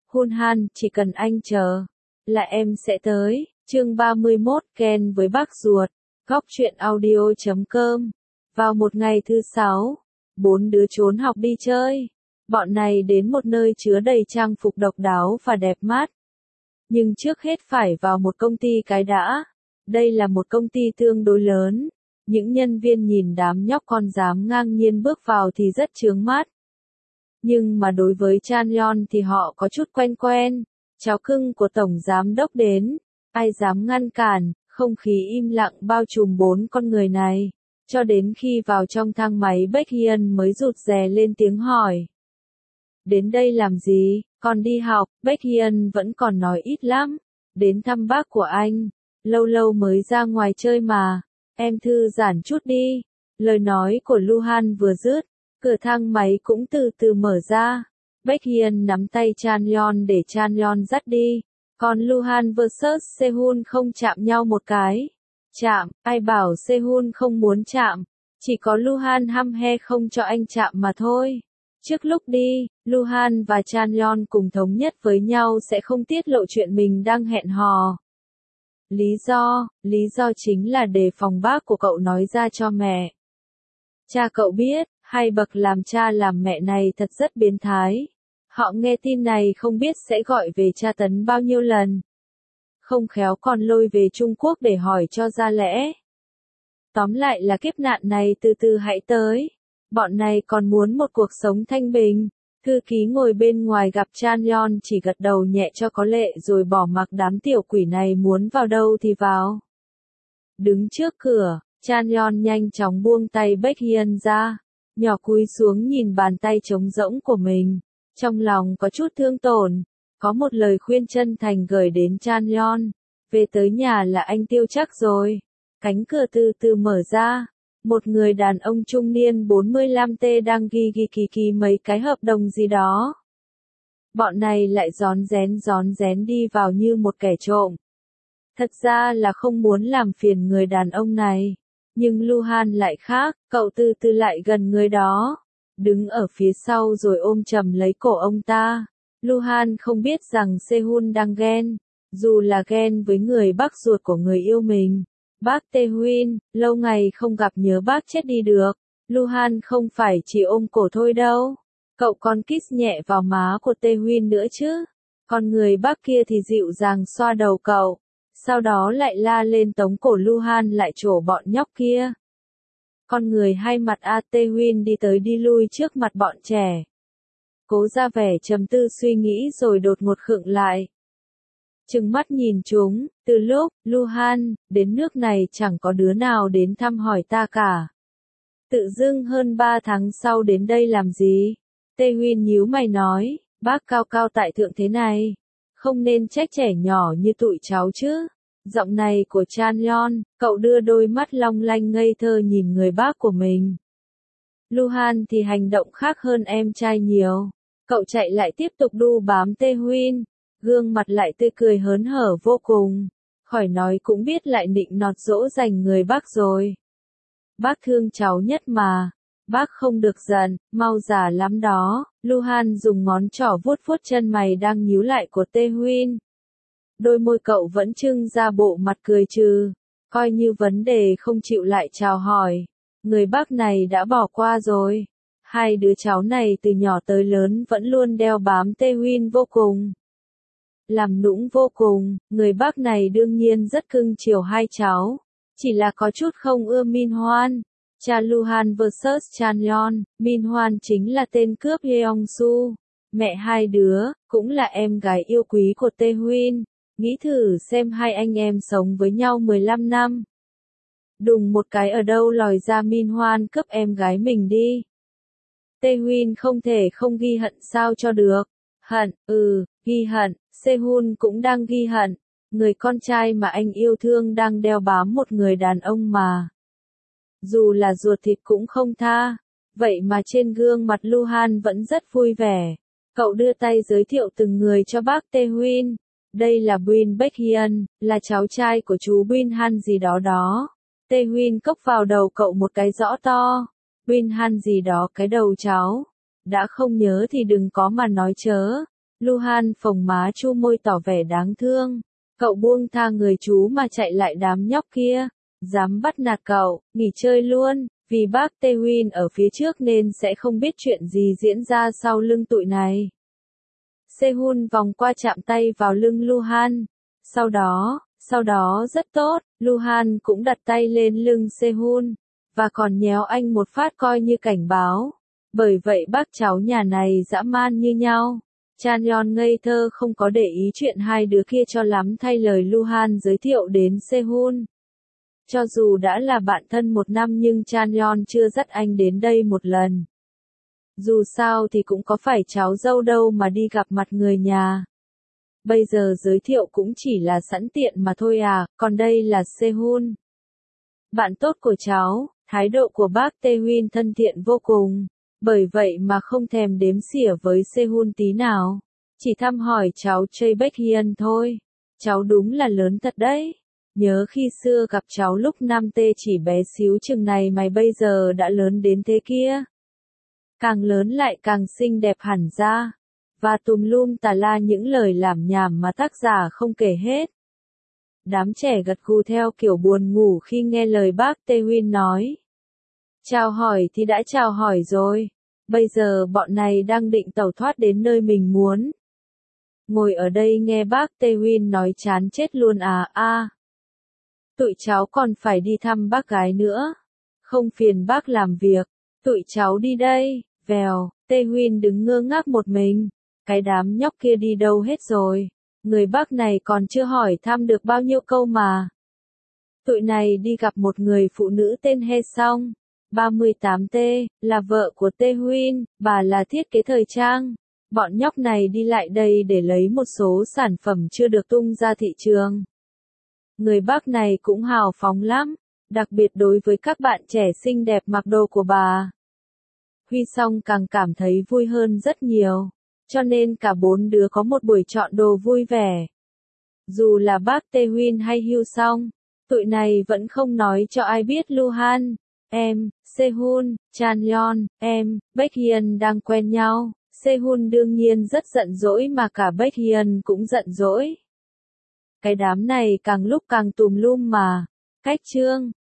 Hun Han, chỉ cần anh chờ, là em sẽ tới. Chương 31, Ken với bác ruột. Góc truyện audio.com. Vào một ngày thứ sáu, 4 đứa trốn học đi chơi. Bọn này đến một nơi chứa đầy trang phục độc đáo và đẹp mắt. Nhưng trước hết phải vào một công ty cái đã. Đây là một công ty tương đối lớn. Những nhân viên nhìn đám nhóc con dám ngang nhiên bước vào thì rất chướng mắt. Nhưng mà đối với Chan Yeon thì họ có chút quen quen. Cháu cưng của tổng giám đốc đến. Ai dám ngăn cản, không khí im lặng bao trùm 4 con người này. Cho đến khi vào trong thang máy Baekhyun mới rụt rè lên tiếng hỏi. Đến đây làm gì, con đi học, Baekhyun vẫn còn nói ít lắm. Đến thăm bác của anh, lâu lâu mới ra ngoài chơi mà, em thư giãn chút đi. Lời nói của Luhan vừa dứt, cửa thang máy cũng từ từ mở ra. Baekhyun nắm tay Chan Yeon để Chan Yeon dắt đi. Còn Luhan vs Sehun không chạm nhau một cái. Chạm, ai bảo Sehun không muốn chạm. Chỉ có Luhan hăm he không cho anh chạm mà thôi. Trước lúc đi, Luhan và Chan Yeon cùng thống nhất với nhau sẽ không tiết lộ chuyện mình đang hẹn hò. Lý do chính là đề phòng bác của cậu nói ra cho mẹ. Cha cậu biết, hai bậc làm cha làm mẹ này thật rất biến thái. Họ nghe tin này không biết sẽ gọi về tra tấn bao nhiêu lần. Không khéo còn lôi về Trung Quốc để hỏi cho ra lẽ. Tóm lại là kiếp nạn này từ từ hãy tới. Bọn này còn muốn một cuộc sống thanh bình. Thư ký ngồi bên ngoài gặp Chan Yeon chỉ gật đầu nhẹ cho có lệ rồi bỏ mặc đám tiểu quỷ này muốn vào đâu thì vào. Đứng trước cửa, Chan Yeon nhanh chóng buông tay Baekhyun ra. Nhỏ cúi xuống nhìn bàn tay trống rỗng của mình. Trong lòng có chút thương tổn. Có một lời khuyên chân thành gửi đến Chan Yeon. Về tới nhà là anh tiêu chắc rồi. Cánh cửa từ từ mở ra. Một người đàn ông trung niên 45T đang ghi kỳ mấy cái hợp đồng gì đó. Bọn này lại rón rén đi vào như một kẻ trộm. Thật ra là không muốn làm phiền người đàn ông này. Nhưng Luhan lại khác, cậu từ từ lại gần người đó. Đứng ở phía sau rồi ôm chầm lấy cổ ông ta. Luhan không biết rằng Sehun đang ghen. Dù là ghen với người bác ruột của người yêu mình. Bác Tae-huyên, lâu ngày không gặp nhớ bác chết đi được. Luhan không phải chỉ ôm cổ thôi đâu. Cậu còn kiss nhẹ vào má của Tae-huyên nữa chứ. Còn người bác kia thì dịu dàng xoa đầu cậu. Sau đó lại la lên tống cổ Luhan lại trổ bọn nhóc kia. Con người hai mặt Tae-huyên đi tới đi lui trước mặt bọn trẻ. Cố ra vẻ trầm tư suy nghĩ rồi đột ngột khựng lại. Trừng mắt nhìn chúng, từ lúc, Luhan, đến nước này chẳng có đứa nào đến thăm hỏi ta cả. Tự dưng hơn 3 tháng sau đến đây làm gì? Tae-huyên nhíu mày nói, bác cao cao tại thượng thế này. Không nên trách trẻ nhỏ như tụi cháu chứ. Giọng này của Chan Yeon, cậu đưa đôi mắt long lanh ngây thơ nhìn người bác của mình. Luhan thì hành động khác hơn em trai nhiều. Cậu chạy lại tiếp tục đu bám Tae-huyên. Gương mặt lại tươi cười hớn hở vô cùng. Khỏi nói cũng biết lại nịnh nọt dỗ dành người bác rồi. Bác thương cháu nhất mà. Bác không được giận, mau già lắm đó. Luhan dùng ngón trỏ vuốt vuốt chân mày đang nhíu lại của Tae-huyên. Đôi môi cậu vẫn trưng ra bộ mặt cười trừ. Coi như vấn đề không chịu lại chào hỏi. Người bác này đã bỏ qua rồi. Hai đứa cháu này từ nhỏ tới lớn vẫn luôn đeo bám Tae-huyên vô cùng. Làm nũng vô cùng, người bác này đương nhiên rất cưng chiều hai cháu. Chỉ là có chút không ưa Min Hoan. Cha Luhan vs Chan Yeon, Min Hoan chính là tên cướp Yeong Su. Mẹ hai đứa, cũng là em gái yêu quý của Tae-huyên. Nghĩ thử xem hai anh em sống với nhau 15 năm. Đùng một cái ở đâu lòi ra Min Hoan cướp em gái mình đi. Tae-huyên không thể không ghi hận sao cho được. Hận, ghi hận. Sehun cũng đang ghi hận. Người con trai mà anh yêu thương đang đeo bám một người đàn ông mà. Dù là ruột thịt cũng không tha. Vậy mà trên gương mặt Luhan vẫn rất vui vẻ. Cậu đưa tay giới thiệu từng người cho bác Tae-huyên. Đây là Bin Baekhyun, là cháu trai của chú Bin Han gì đó đó. Tae-huyên cốc vào đầu cậu một cái rõ to. Bin Han gì đó cái đầu cháu. Đã không nhớ thì đừng có mà nói chớ. Luhan phồng má chu môi tỏ vẻ đáng thương. Cậu buông tha người chú mà chạy lại đám nhóc kia. Dám bắt nạt cậu, nghỉ chơi luôn. Vì bác Taewin ở phía trước nên sẽ không biết chuyện gì diễn ra sau lưng tụi này. Sehun vòng qua chạm tay vào lưng Luhan. Sau đó rất tốt, Luhan cũng đặt tay lên lưng Sehun, và còn nhéo anh một phát coi như cảnh báo. Bởi vậy bác cháu nhà này dã man như nhau. Chanyeon ngây thơ không có để ý chuyện hai đứa kia cho lắm thay lời Luhan giới thiệu đến Sehun. Cho dù đã là bạn thân 1 năm nhưng Chanyeon chưa dắt anh đến đây một lần. Dù sao thì cũng có phải cháu dâu đâu mà đi gặp mặt người nhà. Bây giờ giới thiệu cũng chỉ là sẵn tiện mà thôi à, còn đây là Sehun. Bạn tốt của cháu, thái độ của bác Taewin thân thiện vô cùng. Bởi vậy mà không thèm đếm xỉa với Sehun tí nào. Chỉ thăm hỏi cháu Jae Baekhyun thôi. Cháu đúng là lớn thật đấy. Nhớ khi xưa gặp cháu lúc 5T chỉ bé xíu chừng này mày bây giờ đã lớn đến thế kia. Càng lớn lại càng xinh đẹp hẳn ra. Và tùm lum tà la những lời lảm nhảm mà tác giả không kể hết. Đám trẻ gật gù theo kiểu buồn ngủ khi nghe lời bác Taewin nói. Chào hỏi thì đã chào hỏi rồi. Bây giờ bọn này đang định tẩu thoát đến nơi mình muốn. Ngồi ở đây nghe bác Taewin nói chán chết luôn à. Tụi cháu còn phải đi thăm bác gái nữa. Không phiền bác làm việc. Tụi cháu đi đây. Vèo, Taewin đứng ngơ ngác một mình. Cái đám nhóc kia đi đâu hết rồi. Người bác này còn chưa hỏi thăm được bao nhiêu câu mà. Tụi này đi gặp một người phụ nữ tên He Song, 38T, là vợ của Taewin, bà là thiết kế thời trang. Bọn nhóc này đi lại đây để lấy một số sản phẩm chưa được tung ra thị trường. Người bác này cũng hào phóng lắm, đặc biệt đối với các bạn trẻ xinh đẹp mặc đồ của bà. Huy Song càng cảm thấy vui hơn rất nhiều, cho nên cả 4 đứa có một buổi chọn đồ vui vẻ. Dù là bác Taewin hay Hyu Song, tụi này vẫn không nói cho ai biết Luhan, Sehun, Chanyeon, Baekhyun đang quen nhau. Sehun đương nhiên rất giận dỗi mà cả Baekhyun cũng giận dỗi. Cái đám này càng lúc càng tùm lum mà. Cách chương